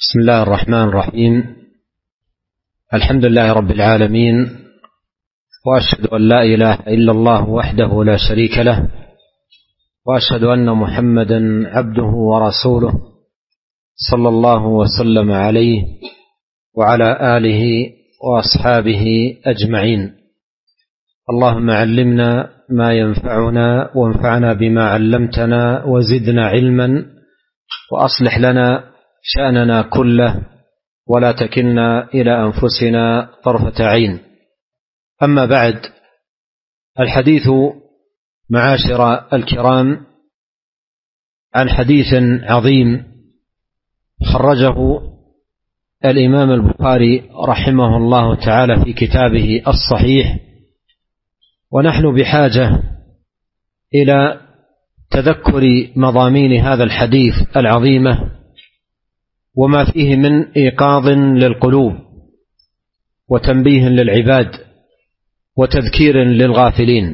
بسم الله الرحمن الرحيم. الحمد لله رب العالمين، وأشهد أن لا إله إلا الله وحده لا شريك له، وأشهد أن محمدا عبده ورسوله صلى الله وسلم عليه وعلى آله وأصحابه أجمعين. اللهم علمنا ما ينفعنا وانفعنا بما علمتنا وزدنا علما، وأصلح لنا شأننا كله ولا تكلنا إلى أنفسنا طرفة عين. أما بعد، الحديث معاشر الكرام عن حديث عظيم خرجه الإمام البخاري رحمه الله تعالى في كتابه الصحيح، ونحن بحاجة إلى تذكر مضامين هذا الحديث العظيمة وما فيه من إيقاظ للقلوب وتنبيه للعباد وتذكير للغافلين.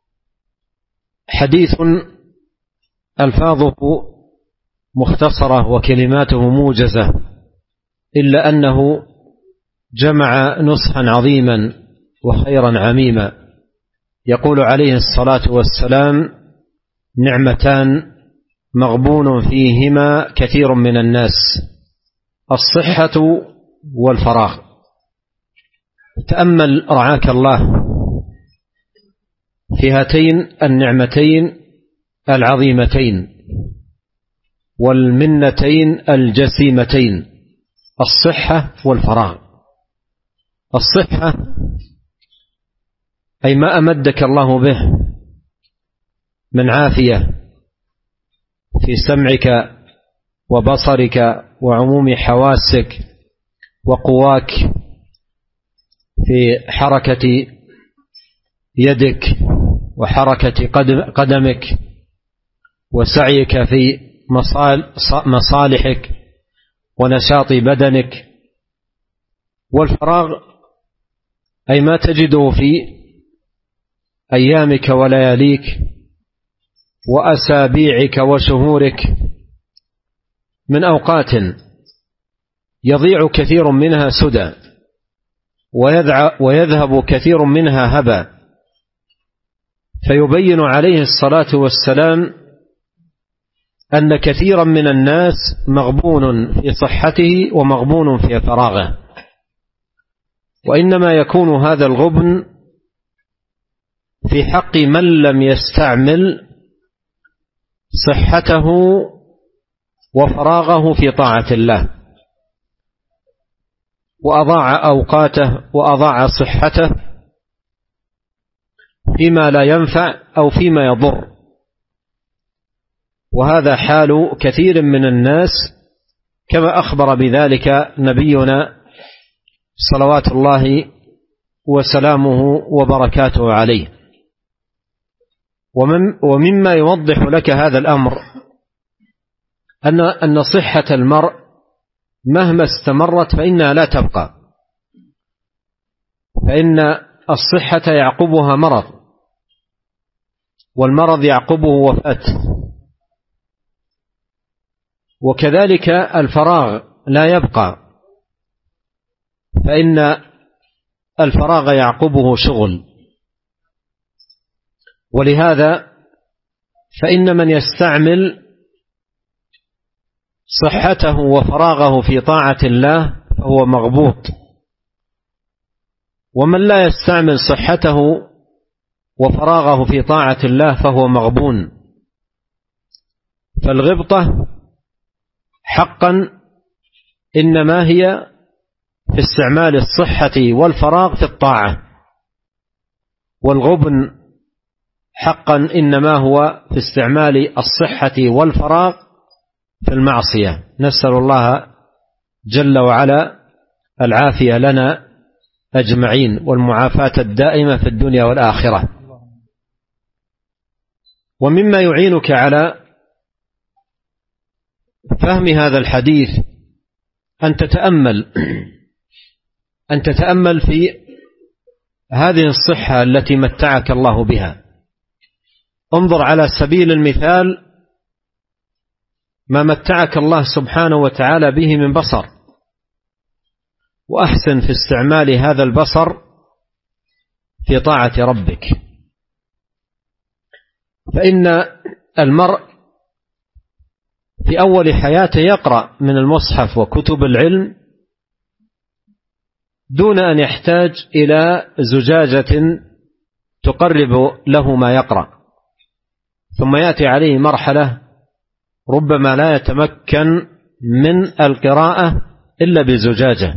حديث ألفاظه مختصرة وكلماته موجزة، إلا أنه جمع نصحا عظيما وخيرا عميما. يقول عليه الصلاة والسلام: نعمتان مغبون فيهما كثير من الناس، الصحة والفراغ. تأمل رعاك الله في هاتين النعمتين العظيمتين والمنتين الجسيمتين، الصحة والفراغ. الصحة أي ما أمدك الله به من عافية في سمعك وبصرك وعموم حواسك وقواك، في حركة يدك وحركة قدمك وسعيك في مصالحك ونشاط بدنك. والفراغ أي ما تجده في أيامك ولياليك وأسابيعك وشهورك من أوقات يضيع كثير منها سدى ويذهب كثير منها هبا. فيبين عليه الصلاة والسلام أن كثيرا من الناس مغبون في صحته ومغبون في فراغه، وإنما يكون هذا الغبن في حق من لم يستعمل صحته وفراغه في طاعة الله، وأضاع أوقاته وأضاع صحته فيما لا ينفع أو فيما يضر. وهذا حال كثير من الناس، كما أخبر بذلك نبينا صلوات الله وسلامه وبركاته عليه. ومما يوضح لك هذا الأمر أن صحة المرء مهما استمرت فإنها لا تبقى، فإن الصحة يعقبها مرض، والمرض يعقبه وفاة. وكذلك الفراغ لا يبقى، فإن الفراغ يعقبه شغل. ولهذا فإن من يستعمل صحته وفراغه في طاعة الله فهو مغبوط، ومن لا يستعمل صحته وفراغه في طاعة الله فهو مغبون. فالغبطة حقا إنما هي في استعمال الصحة والفراغ في الطاعة، والغبن حقا إنما هو في استعمال الصحة والفراغ في المعصية. نسأل الله جل وعلا العافية لنا أجمعين والمعافاة الدائمة في الدنيا والآخرة. ومما يعينك على فهم هذا الحديث أن تتأمل في هذه الصحة التي متعك الله بها. انظر على سبيل المثال ما متعك الله سبحانه وتعالى به من بصر، وأحسن في استعمال هذا البصر في طاعة ربك. فإن المرء في أول حياته يقرأ من المصحف وكتب العلم دون أن يحتاج إلى زجاجة تقرب له ما يقرأ، ثم يأتي عليه مرحلة ربما لا يتمكن من القراءة إلا بزجاجة،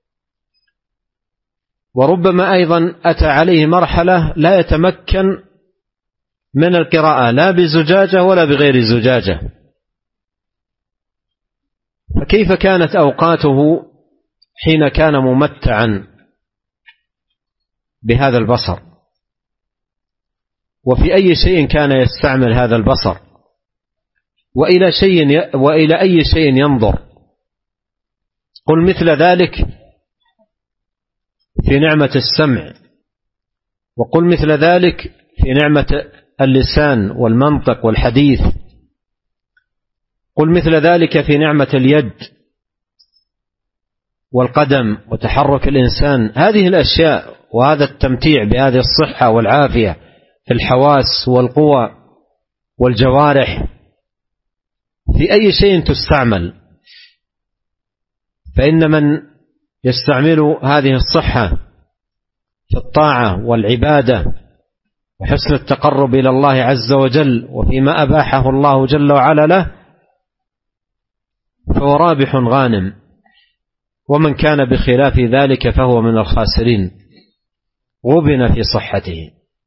وربما أيضا أتى عليه مرحلة لا يتمكن من القراءة لا بزجاجة ولا بغير زجاجة. فكيف كانت أوقاته حين كان ممتعا بهذا البصر؟ وفي أي شيء كان يستعمل هذا البصر؟ وإلى أي شيء ينظر؟ قل مثل ذلك في نعمة السمع، وقل مثل ذلك في نعمة اللسان والمنطق والحديث، قل مثل ذلك في نعمة اليد والقدم وتحرك الإنسان. هذه الأشياء وهذا التمتيع بهذه الصحة والعافية في الحواس والقوى والجوارح في أي شيء تستعمل. فإن من يستعمل هذه الصحة في الطاعة والعبادة وحسن التقرب إلى الله عز وجل وفيما أباحه الله جل وعلا له فهو رابح غانم، ومن كان بخلاف ذلك فهو من الخاسرين غبن في صحته.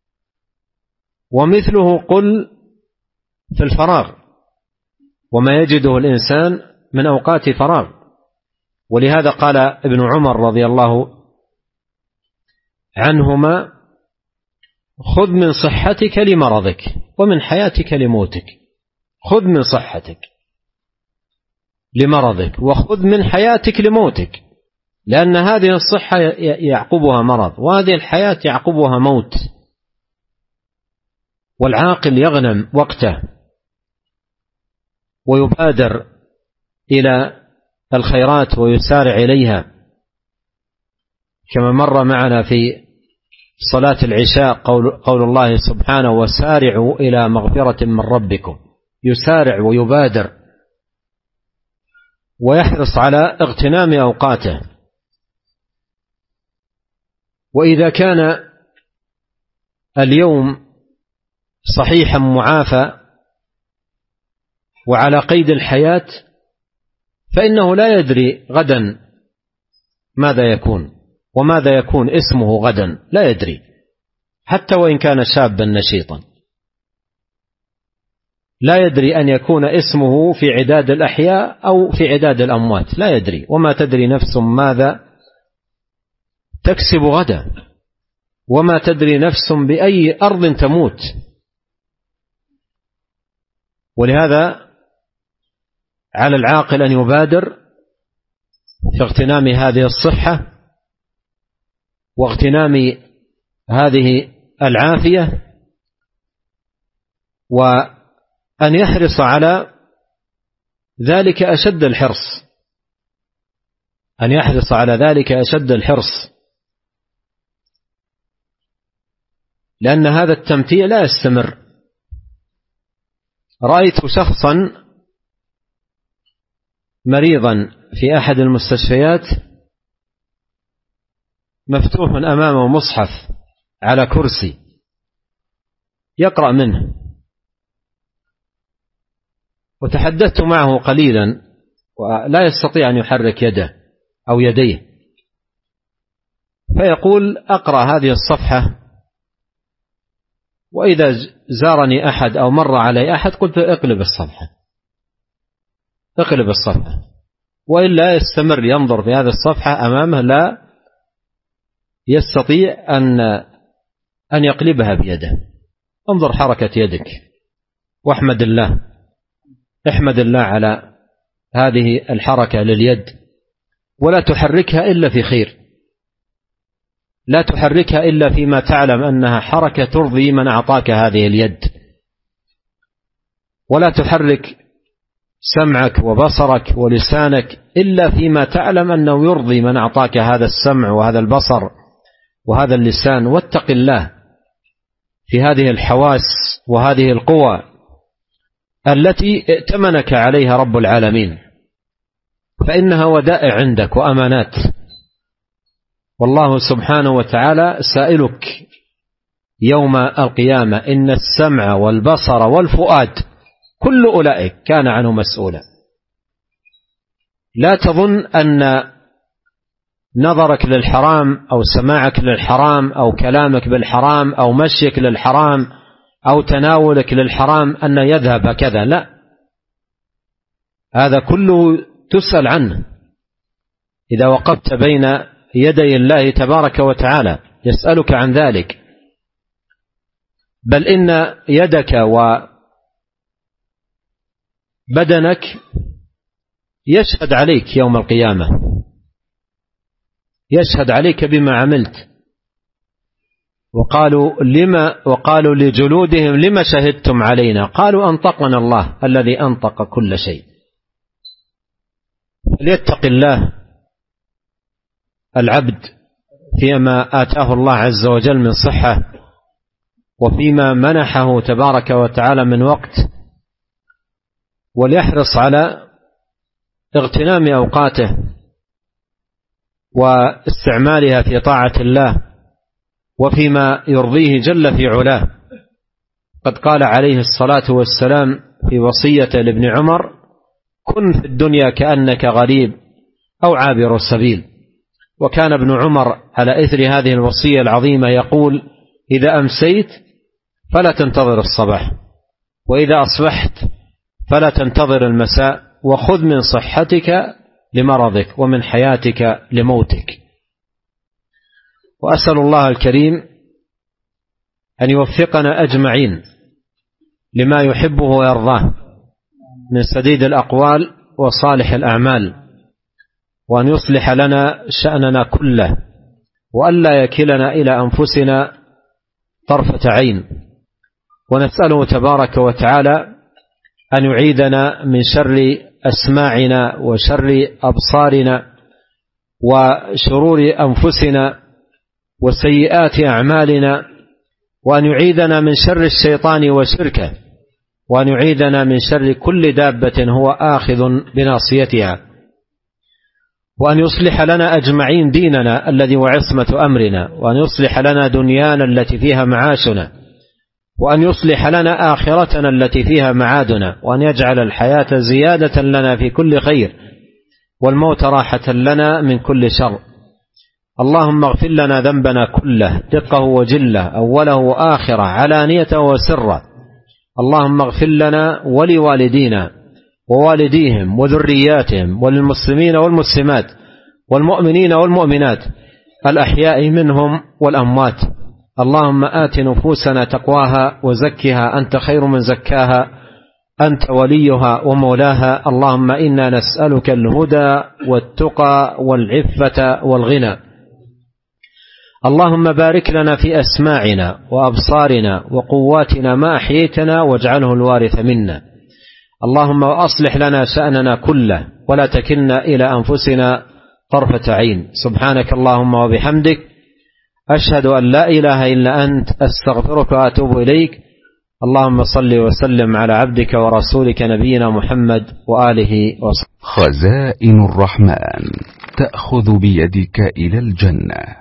ومثله قل في الفراغ وما يجده الإنسان من أوقات فراغ. ولهذا قال ابن عمر رضي الله عنهما: خذ من صحتك لمرضك ومن حياتك لموتك. خذ من صحتك لمرضك وخذ من حياتك لموتك، لأن هذه الصحة يعقبها مرض وهذه الحياة يعقبها موت. والعاقل يغنم وقته ويبادر إلى الخيرات ويسارع إليها، كما مر معنا في صلاة العشاء قول الله سبحانه: وسارعوا إلى مغفرة من ربكم. يسارع ويبادر ويحرص على اغتنام أوقاته. وإذا كان اليوم صحيحا معافى وعلى قيد الحياة فإنه لا يدري غدا ماذا يكون وماذا يكون اسمه غدا، لا يدري، حتى وإن كان شابا نشيطا لا يدري أن يكون اسمه في عداد الأحياء أو في عداد الأموات، لا يدري. وما تدري نفس ماذا تكسب غدا، وما تدري نفس بأي أرض تموت. ولهذا على العاقل أن يبادر في اغتنام هذه الصحة واغتنام هذه العافية، وأن يحرص على ذلك أشد الحرص، أن يحرص على ذلك أشد الحرص، لأن هذا التمتيع لا يستمر. رأيت شخصا مريضا في أحد المستشفيات مفتوح أمامه مصحف على كرسي يقرأ منه، وتحدثت معه قليلا ولا يستطيع أن يحرك يده أو يديه، فيقول: أقرأ هذه الصفحة، وإذا زارني أحد أو مر علي أحد قلت: اقلب الصفحة، اقلب الصفحة، وإلا يستمر ينظر في هذه الصفحة أمامه لا يستطيع أن يقلبها بيده. انظر حركة يدك واحمد الله، احمد الله على هذه الحركة لليد، ولا تحركها إلا في خير، لا تحركها إلا فيما تعلم أنها حركة ترضي من أعطاك هذه اليد. ولا تحرك سمعك وبصرك ولسانك إلا فيما تعلم أنه يرضي من أعطاك هذا السمع وهذا البصر وهذا اللسان. واتق الله في هذه الحواس وهذه القوى التي ائتمنك عليها رب العالمين، فإنها ودائع عندك وأمانات، والله سبحانه وتعالى سائلك يوم القيامة: إن السمع والبصر والفؤاد كل أولئك كان عنه مسؤولا. لا تظن أن نظرك للحرام أو سماعك للحرام أو كلامك بالحرام أو مشيك للحرام أو تناولك للحرام أن يذهب هكذا، لا، هذا كله تسأل عنه إذا وقفت بين يدي الله تبارك وتعالى، يسألك عن ذلك. بل إن يدك وبدنك يشهد عليك يوم القيامة، يشهد عليك بما عملت. وقالوا لجلودهم: لما شهدتم علينا؟ قالوا: أنطقنا الله الذي أنطق كل شيء. فليتق الله العبد فيما آتاه الله عز وجل من صحة وفيما منحه تبارك وتعالى من وقت، وليحرص على اغتنام أوقاته واستعمالها في طاعة الله وفيما يرضيه جل في علاه. قد قال عليه الصلاة والسلام في وصية لابن عمر: كن في الدنيا كأنك غريب أو عابر السبيل. وكان ابن عمر على إثر هذه الوصية العظيمة يقول: إذا أمسيت فلا تنتظر الصباح، وإذا أصبحت فلا تنتظر المساء، وخذ من صحتك لمرضك ومن حياتك لموتك. وأسأل الله الكريم أن يوفقنا أجمعين لما يحبه ويرضاه من سديد الأقوال وصالح الأعمال، وأن يصلح لنا شأننا كله، وألا يكلنا إلى أنفسنا طرفة عين. ونسأله تبارك وتعالى أن يعيذنا من شر أسماعنا وشر أبصارنا وشرور أنفسنا وسيئات أعمالنا، وأن يعيذنا من شر الشيطان وشركه، وأن يعيذنا من شر كل دابة هو آخذ بناصيتها، وأن يصلح لنا أجمعين ديننا الذي وعصمة أمرنا، وأن يصلح لنا دنيانا التي فيها معاشنا، وأن يصلح لنا آخرتنا التي فيها معادنا، وأن يجعل الحياة زيادة لنا في كل خير والموت راحة لنا من كل شر. اللهم اغفر لنا ذنبنا كله دقه وجله، أوله وآخره، علانيته وسره. اللهم اغفر لنا ولوالدينا ووالديهم وذرياتهم وللمسلمين والمسلمات والمؤمنين والمؤمنات الأحياء منهم والأموات. اللهم آت نفوسنا تقواها وزكها أنت خير من زكاها، أنت وليها ومولاها. اللهم إنا نسألك الهدى والتقى والعفة والغنى. اللهم بارك لنا في أسماعنا وأبصارنا وقواتنا ما أحييتنا واجعله الوارث منا. اللهم أصلح لنا شأننا كله ولا تكلنا إلى أنفسنا طرفة عين. سبحانك اللهم وبحمدك، أشهد أن لا إله إلا أنت، أستغفرك وأتوب إليك. اللهم صل وسلم على عبدك ورسولك نبينا محمد وآله وصحبه. خزائن الرحمن تأخذ بيدك إلى الجنة.